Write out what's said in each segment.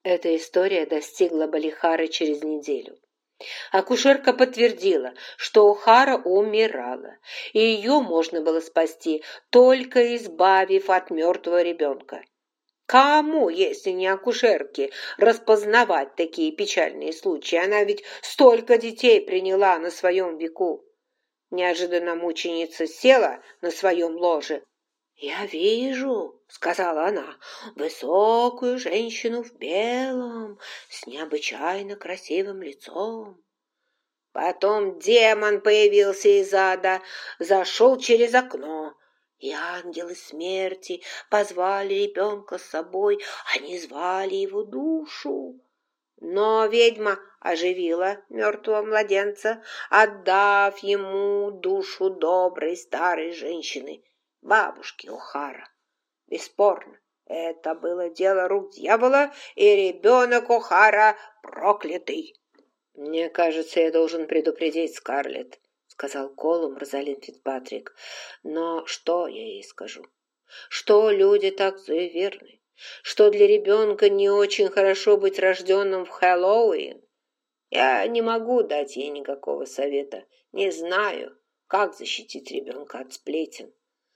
Эта история достигла Балихары через неделю. Акушерка подтвердила, что О'Хара умирала, и ее можно было спасти, только избавив от мертвого ребенка. Кому, если не акушерке, распознавать такие печальные случаи? Она ведь столько детей приняла на своем веку. Неожиданно мученица села на своем ложе. «Я вижу», — сказала она, — «высокую женщину в белом, с необычайно красивым лицом». Потом демон появился из ада, зашел через окно, и ангелы смерти позвали ребенка с собой, они звали его душу. Но ведьма оживила мертвого младенца, отдав ему душу доброй старой женщины, бабушки О'Хара. Бесспорно, это было дело рук дьявола, и ребенок О'Хара проклятый. «Мне кажется, я должен предупредить Скарлетт», — сказал Колум Розалинд Фицпатрик. «Но что я ей скажу? Что люди так суеверны? Что для ребенка не очень хорошо быть рожденным в Хэллоуин? Я не могу дать ей никакого совета. Не знаю, как защитить ребенка от сплетен».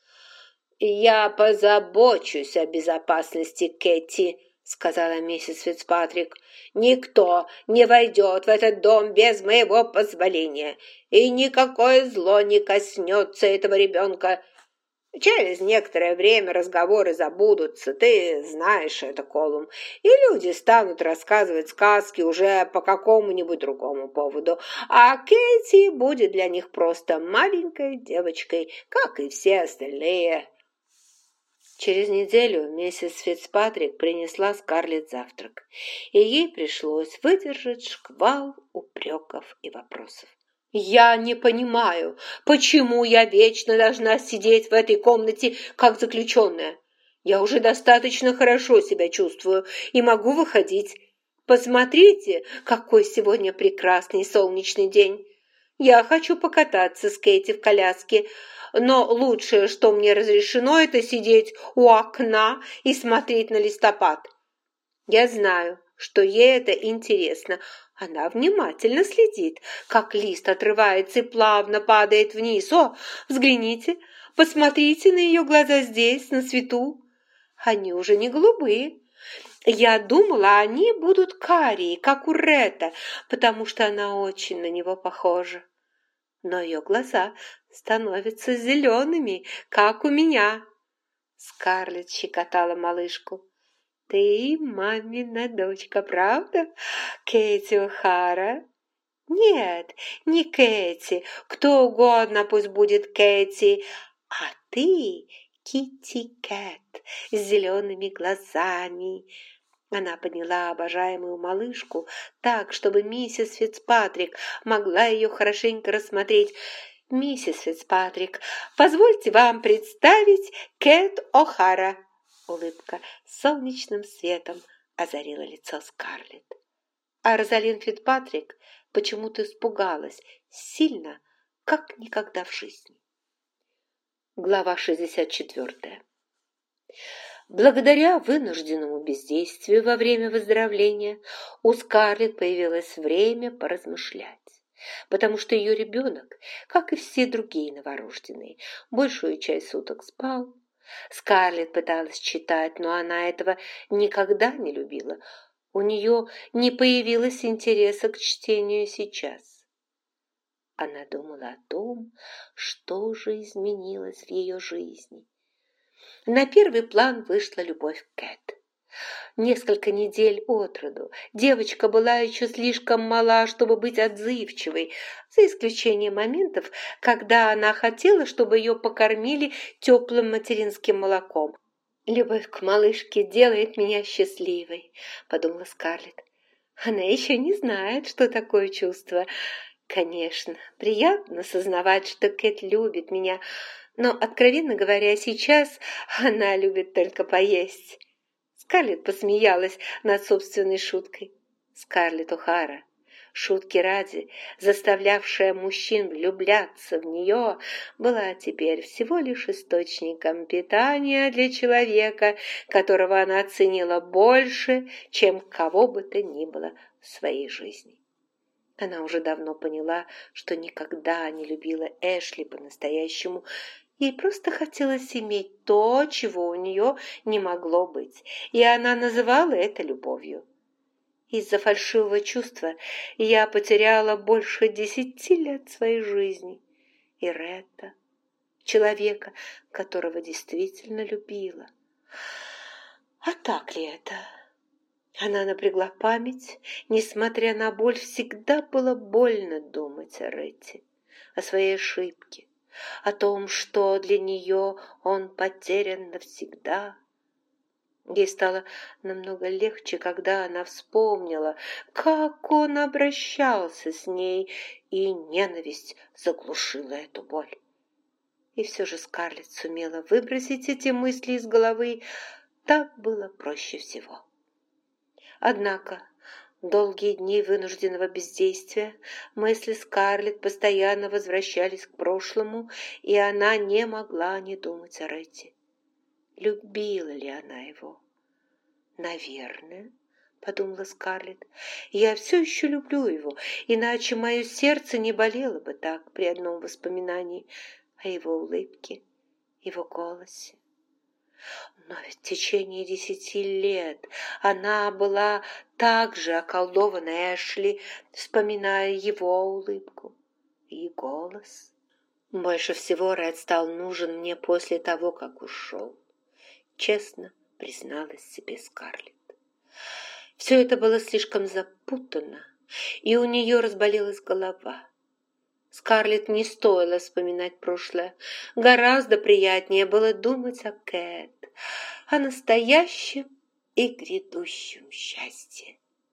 «Я позабочусь о безопасности Кэти», — сказала миссис Фицпатрик. «Никто не войдет в этот дом без моего позволения, и никакое зло не коснется этого ребенка. Через некоторое время разговоры забудутся, ты знаешь это, Колум, и люди станут рассказывать сказки уже по какому-нибудь другому поводу, а Кэти будет для них просто маленькой девочкой, как и все остальные». Через неделю миссис Фицпатрик принесла Скарлетт завтрак, и ей пришлось выдержать шквал упреков и вопросов. «Я не понимаю, почему я вечно должна сидеть в этой комнате, как заключенная? Я уже достаточно хорошо себя чувствую и могу выходить. Посмотрите, какой сегодня прекрасный солнечный день. Я хочу покататься с Кэти в коляске, но лучшее, что мне разрешено, это сидеть у окна и смотреть на листопад. Я знаю, что ей это интересно. Она внимательно следит, как лист отрывается и плавно падает вниз. О, взгляните, посмотрите на ее глаза здесь, на свету. Они уже не голубые. Я думала, они будут карие, как у Ретта, потому что она очень на него похожа. Но ее глаза становятся зелеными, как у меня. Скарлетт щекотала малышку. «Ты мамина дочка, правда, Кэти О'Хара?» «Нет, не Кэти, кто угодно пусть будет Кэти, а ты Китти Кэт с зелеными глазами». Она подняла обожаемую малышку так, чтобы миссис Фицпатрик могла ее хорошенько рассмотреть. «Миссис Фицпатрик, позвольте вам представить Кэт О'Хара». Улыбка солнечным светом озарила лицо Скарлетт. А Розалинд Фицпатрик почему-то испугалась сильно, как никогда в жизни. Глава 64. Благодаря вынужденному бездействию во время выздоровления у Скарлетт появилось время поразмышлять, потому что ее ребенок, как и все другие новорожденные, большую часть суток спал. Скарлетт пыталась читать, но она этого никогда не любила. У нее не появилось интереса к чтению сейчас. Она думала о том, что же изменилось в ее жизни. На первый план вышла любовь к Кэт. Несколько недель от роду девочка была еще слишком мала, чтобы быть отзывчивой, за исключением моментов, когда она хотела, чтобы ее покормили теплым материнским молоком. «Любовь к малышке делает меня счастливой», — подумала Скарлетт. «Она еще не знает, что такое чувство. Конечно, приятно сознавать, что Кэт любит меня, но, откровенно говоря, сейчас она любит только поесть». Скарлетт посмеялась над собственной шуткой. Скарлетт О'Хара, шутки ради, заставлявшая мужчин влюбляться в нее, была теперь всего лишь источником питания для человека, которого она ценила больше, чем кого бы то ни было в своей жизни. Она уже давно поняла, что никогда не любила Эшли по-настоящему. Ей просто хотелось иметь то, чего у нее не могло быть, и она называла это любовью. Из-за фальшивого чувства я потеряла больше 10 лет своей жизни. И Ретта, человека, которого действительно любила. А так ли это? Она напрягла память. Несмотря на боль, всегда было больно думать о Ретте, о своей ошибке, о том, что для нее он потерян навсегда. Ей стало намного легче, когда она вспомнила, как он обращался с ней, и ненависть заглушила эту боль. И все же Скарлетт сумела выбросить эти мысли из головы. Так было проще всего. Однако долгие дни вынужденного бездействия, мысли Скарлетт постоянно возвращались к прошлому, и она не могла не думать о Ретте. Любила ли она его? «Наверное», — подумала Скарлетт, — «я все еще люблю его, иначе мое сердце не болело бы так при одном воспоминании о его улыбке, его голосе. Но ведь в течение 10 лет она была так же околдована Эшли, вспоминая его улыбку и голос. Больше всего Ред стал нужен мне после того, как ушел, честно призналась себе Скарлетт. Все это было слишком запутанно, и у нее разболелась голова. Скарлетт не стоило вспоминать прошлое. Гораздо приятнее было думать о Кэт, о настоящем и грядущем счастье.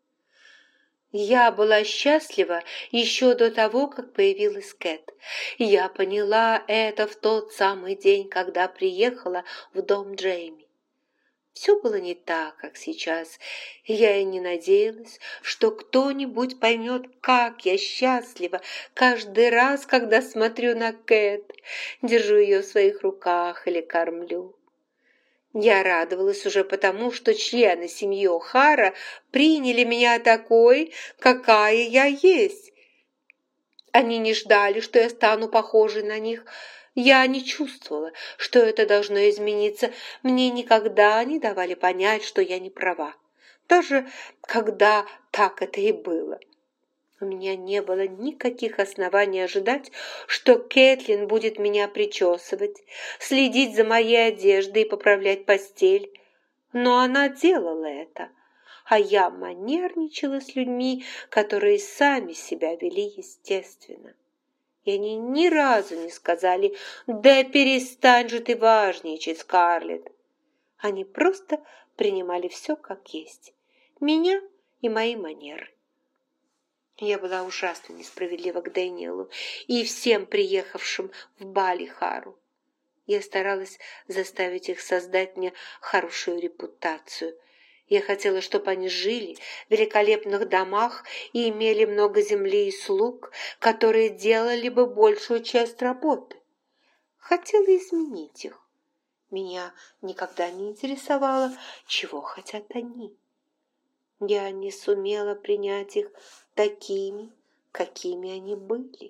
Я была счастлива еще до того, как появилась Кэт. Я поняла это в тот самый день, когда приехала в дом Джейми. Все было не так, как сейчас, и я и не надеялась, что кто-нибудь поймет, как я счастлива каждый раз, когда смотрю на Кэт, держу ее в своих руках или кормлю. Я радовалась уже потому, что члены семьи О'Хара приняли меня такой, какая я есть. Они не ждали, что я стану похожей на них. Я не чувствовала, что это должно измениться. Мне никогда не давали понять, что я не права. Даже когда так это и было. У меня не было никаких оснований ожидать, что Кэтлин будет меня причесывать, следить за моей одеждой и поправлять постель. Но она делала это, а я манерничала с людьми, которые сами себя вели естественно. И они ни разу не сказали: «Да перестань же ты важничать, Скарлетт». Они просто принимали все как есть, меня и мои манеры. Я была ужасно несправедлива к Дэниелу и всем приехавшим в Баллихару. Я старалась заставить их создать мне хорошую репутацию. Я хотела, чтобы они жили в великолепных домах и имели много земли и слуг, которые делали бы большую часть работы. Хотела изменить их. Меня никогда не интересовало, чего хотят они. Я не сумела принять их такими, какими они были.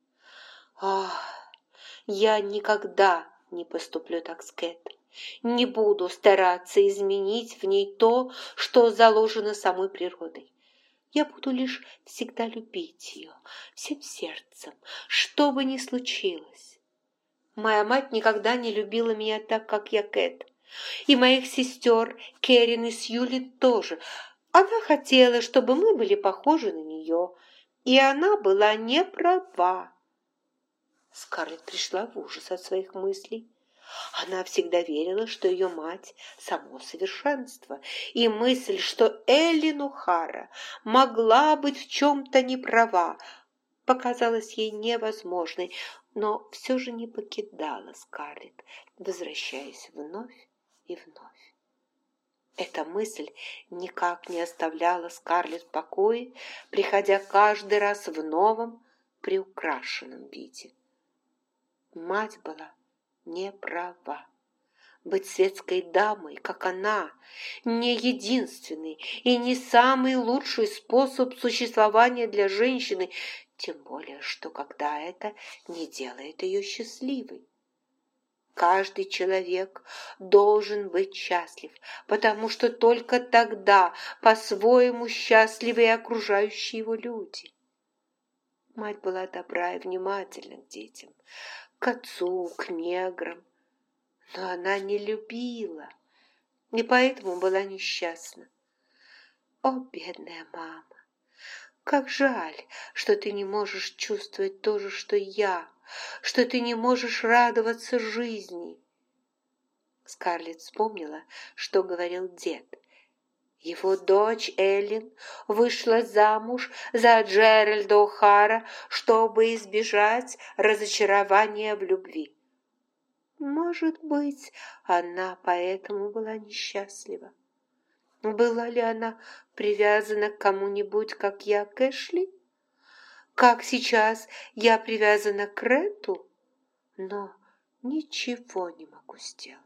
Я никогда не поступлю так с Кэт. Не буду стараться изменить в ней то, что заложено самой природой. Я буду лишь всегда любить ее всем сердцем, что бы ни случилось. Моя мать никогда не любила меня так, как я Кэт. И моих сестер Кэрин и Сьюли тоже. Она хотела, чтобы мы были похожи на нее, и она была не права. Скарлетт пришла в ужас от своих мыслей. Она всегда верила, что ее мать – само совершенство, и мысль, что Эллен О'Хара могла быть в чем-то неправа, показалась ей невозможной, но все же не покидала Скарлетт, возвращаясь вновь и вновь. Эта мысль никак не оставляла Скарлетт в покое, приходя каждый раз в новом, приукрашенном виде. Мать была не права. Быть светской дамой, как она, не единственный и не самый лучший способ существования для женщины, тем более, что когда это не делает ее счастливой. Каждый человек должен быть счастлив, потому что только тогда по-своему счастливы и окружающие его люди. Мать была добра и внимательна к детям, к отцу, к неграм, но она не любила и поэтому была несчастна. О, бедная мама! Как жаль, что ты не можешь чувствовать то же, что я, что ты не можешь радоваться жизни. Скарлетт вспомнила, что говорил дед. Его дочь Эллен вышла замуж за Джеральда О'Хара, чтобы избежать разочарования в любви. Может быть, она поэтому была несчастлива. Была ли она привязана к кому-нибудь, как я, к Эшли? Как сейчас я привязана к Ретту? Но ничего не могу сделать.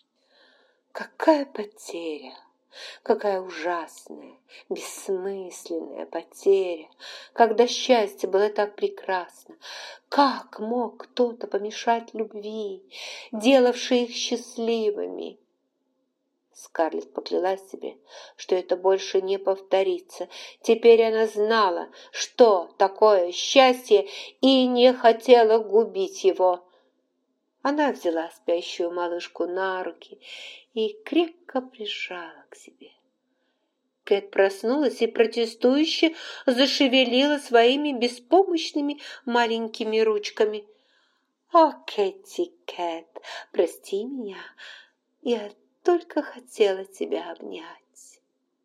Какая потеря! Какая ужасная, бессмысленная потеря, когда счастье было так прекрасно. Как мог кто-то помешать любви, делавшей их счастливыми? Скарлетт поклялась себе, что это больше не повторится. Теперь она знала, что такое счастье, и не хотела губить его. Она взяла спящую малышку на руки и крепко прижала к себе. Кэт проснулась и протестующе зашевелила своими беспомощными маленькими ручками. «О, Кэти, Кэт, прости меня, я только хотела тебя обнять».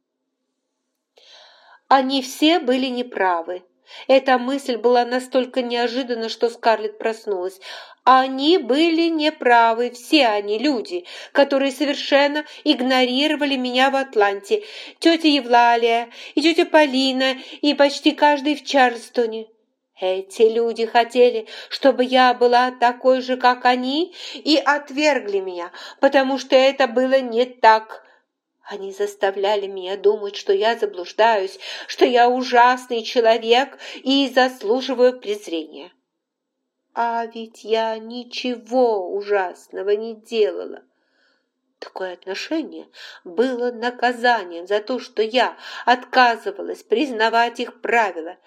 Они все были неправы. Эта мысль была настолько неожиданна, что Скарлетт проснулась. Они были неправы, все они, люди, которые совершенно игнорировали меня в Атланте. Тетя Евлалия и тетя Полина и почти каждый в Чарльстоне. Эти люди хотели, чтобы я была такой же, как они, и отвергли меня, потому что это было не так. Они заставляли меня думать, что я заблуждаюсь, что я ужасный человек и заслуживаю презрения. А ведь я ничего ужасного не делала. Такое отношение было наказанием за то, что я отказывалась признавать их правила.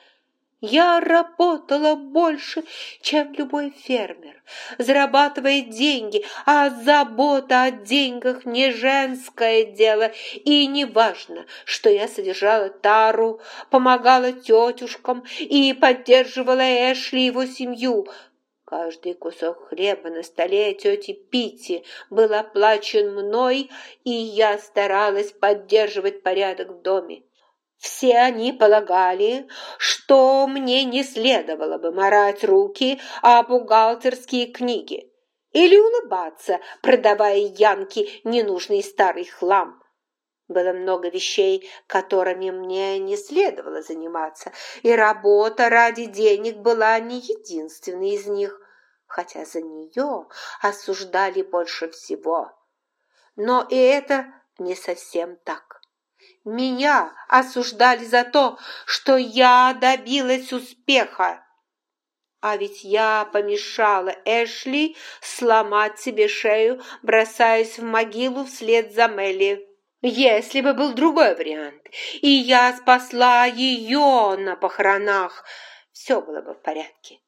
Я работала больше, чем любой фермер, зарабатывая деньги, а забота о деньгах не женское дело, и не важно, что я содержала Тару, помогала тетушкам и поддерживала Эшли и его семью. Каждый кусок хлеба на столе тети Питти был оплачен мной, и я старалась поддерживать порядок в доме. Все они полагали, что мне не следовало бы марать руки о бухгалтерские книги или улыбаться, продавая Янке ненужный старый хлам. Было много вещей, которыми мне не следовало заниматься, и работа ради денег была не единственной из них, хотя за нее осуждали больше всего. Но и это не совсем так. Меня осуждали за то, что я добилась успеха. А ведь я помешала Эшли сломать себе шею, бросаясь в могилу вслед за Мелли. Если бы был другой вариант, и я спасла ее на похоронах, все было бы в порядке.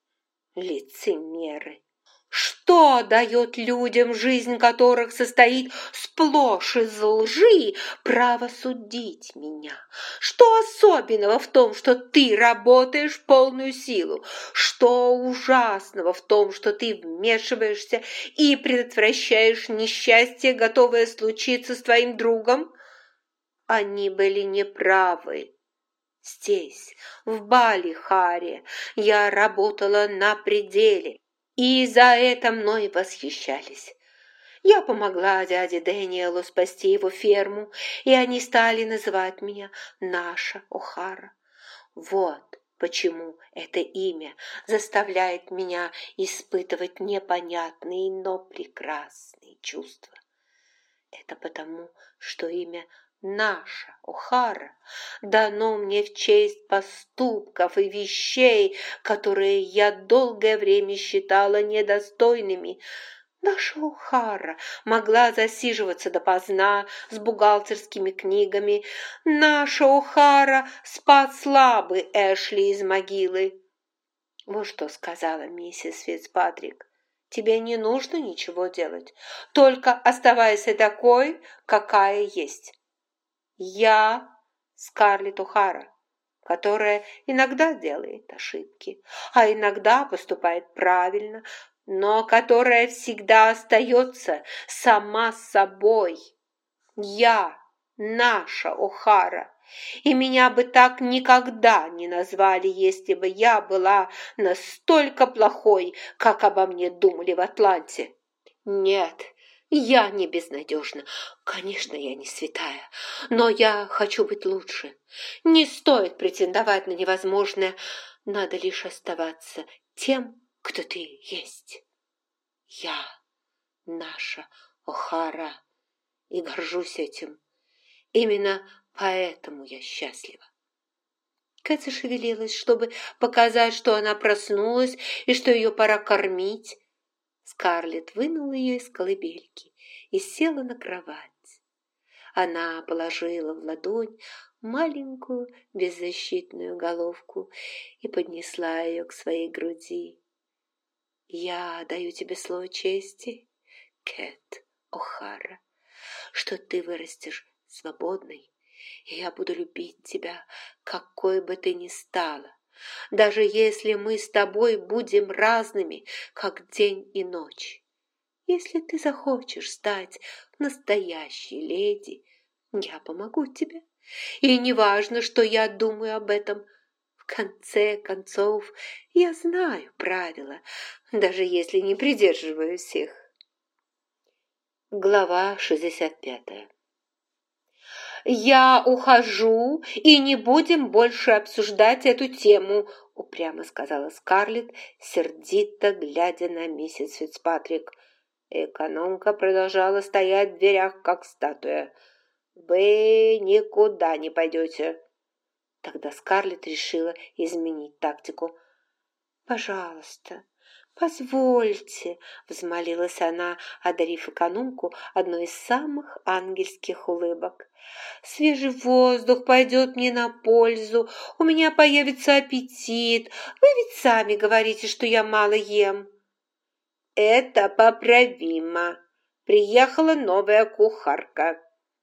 Лицемеры! Что дает людям, жизнь которых состоит сплошь из лжи, право судить меня? Что особенного в том, что ты работаешь в полную силу? Что ужасного в том, что ты вмешиваешься и предотвращаешь несчастье, готовое случиться с твоим другом? Они были неправы. Здесь, в Баллихаре, я работала на пределе, и за это мной восхищались. Я помогла дяде Дэниелу спасти его ферму, и они стали называть меня Наша О'Хара. Вот почему это имя заставляет меня испытывать непонятные, но прекрасные чувства. Это потому, что имя Наша О'Хара дано мне в честь поступков и вещей, которые я долгое время считала недостойными. Наша О'Хара могла засиживаться допоздна с бухгалтерскими книгами. Наша О'Хара спасла бы Эшли из могилы. Вот что сказала миссис Фицпатрик. Тебе не нужно ничего делать, только оставайся такой, какая есть. Я Скарлетт О'Хара, которая иногда делает ошибки, а иногда поступает правильно, но которая всегда остается сама собой. Я Наша О'Хара, и меня бы так никогда не назвали, если бы я была настолько плохой, как обо мне думали в Атланте. Нет, я не безнадежна. Конечно, я не святая, но я хочу быть лучше. Не стоит претендовать на невозможное, надо лишь оставаться тем, кто ты есть. Я Наша О'Хара и горжусь этим. Именно поэтому я счастлива. Кэт зашевелилась, чтобы показать, что она проснулась и что ее пора кормить. Скарлетт вынула ее из колыбельки и села на кровать. Она положила в ладонь маленькую беззащитную головку и поднесла ее к своей груди. «Я даю тебе слово чести, Кэт О'Хара, что ты вырастешь свободной, и я буду любить тебя, какой бы ты ни стала, даже если мы с тобой будем разными, как день и ночь. Если ты захочешь стать настоящей леди, я помогу тебе, и неважно, что я думаю об этом. В конце концов, я знаю правила, даже если не придерживаюсь их». Глава 65. «Я ухожу, и не будем больше обсуждать эту тему», упрямо сказала Скарлетт, сердито глядя на миссис Фицпатрик. Экономка продолжала стоять в дверях, как статуя. «Вы никуда не пойдете». Тогда Скарлетт решила изменить тактику. «Пожалуйста, позвольте», — взмолилась она, одарив экономку одной из самых ангельских улыбок. «Свежий воздух пойдет мне на пользу, у меня появится аппетит. Вы ведь сами говорите, что я мало ем». «Это поправимо. Приехала новая кухарка».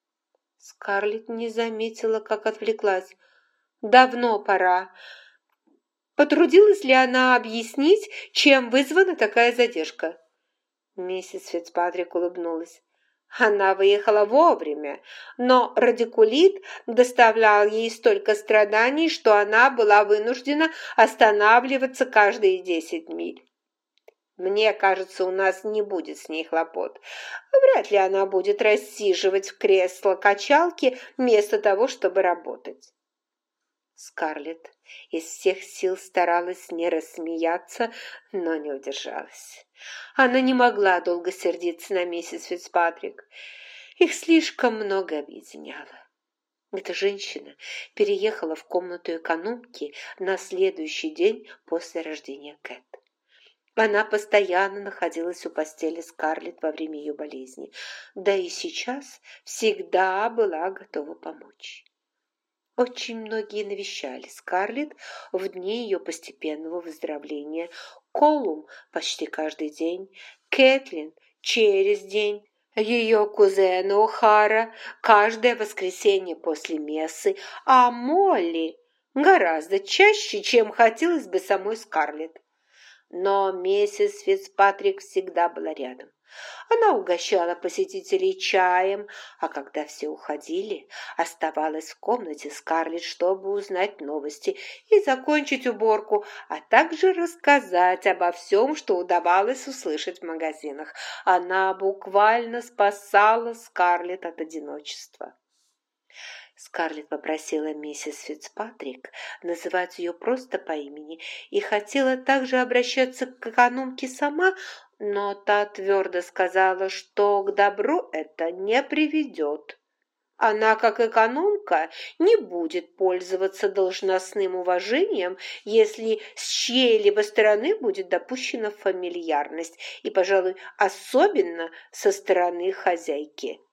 Скарлетт не заметила, как отвлеклась. «Давно пора». Потрудилась ли она объяснить, чем вызвана такая задержка? Миссис Фицпатрик улыбнулась. Она выехала вовремя, но радикулит доставлял ей столько страданий, что она была вынуждена останавливаться каждые 10 миль. Мне кажется, у нас не будет с ней хлопот. Вряд ли она будет рассиживать в кресло-качалке вместо того, чтобы работать. Скарлетт из всех сил старалась не рассмеяться, но не удержалась. Она не могла долго сердиться на миссис Фицпатрик. Их слишком много объединяло. Эта женщина переехала в комнату экономки на следующий день после рождения Кэт. Она постоянно находилась у постели Скарлетт во время ее болезни, да и сейчас всегда была готова помочь. Очень многие навещали Скарлетт в дни ее постепенного выздоровления. Колум почти каждый день, Кэтлин через день, ее кузен О'Хара каждое воскресенье после мессы, а Молли гораздо чаще, чем хотелось бы самой Скарлетт. Но миссис Фицпатрик всегда была рядом. Она угощала посетителей чаем, а когда все уходили, оставалась в комнате Скарлетт, чтобы узнать новости и закончить уборку, а также рассказать обо всем, что удавалось услышать в магазинах. Она буквально спасала Скарлетт от одиночества. Скарлетт попросила миссис Фицпатрик называть ее просто по имени и хотела также обращаться к экономке сама, но та твердо сказала, что к добру это не приведет. Она, как экономка, не будет пользоваться должностным уважением, если с чьей-либо стороны будет допущена фамильярность, и, пожалуй, особенно со стороны хозяйки.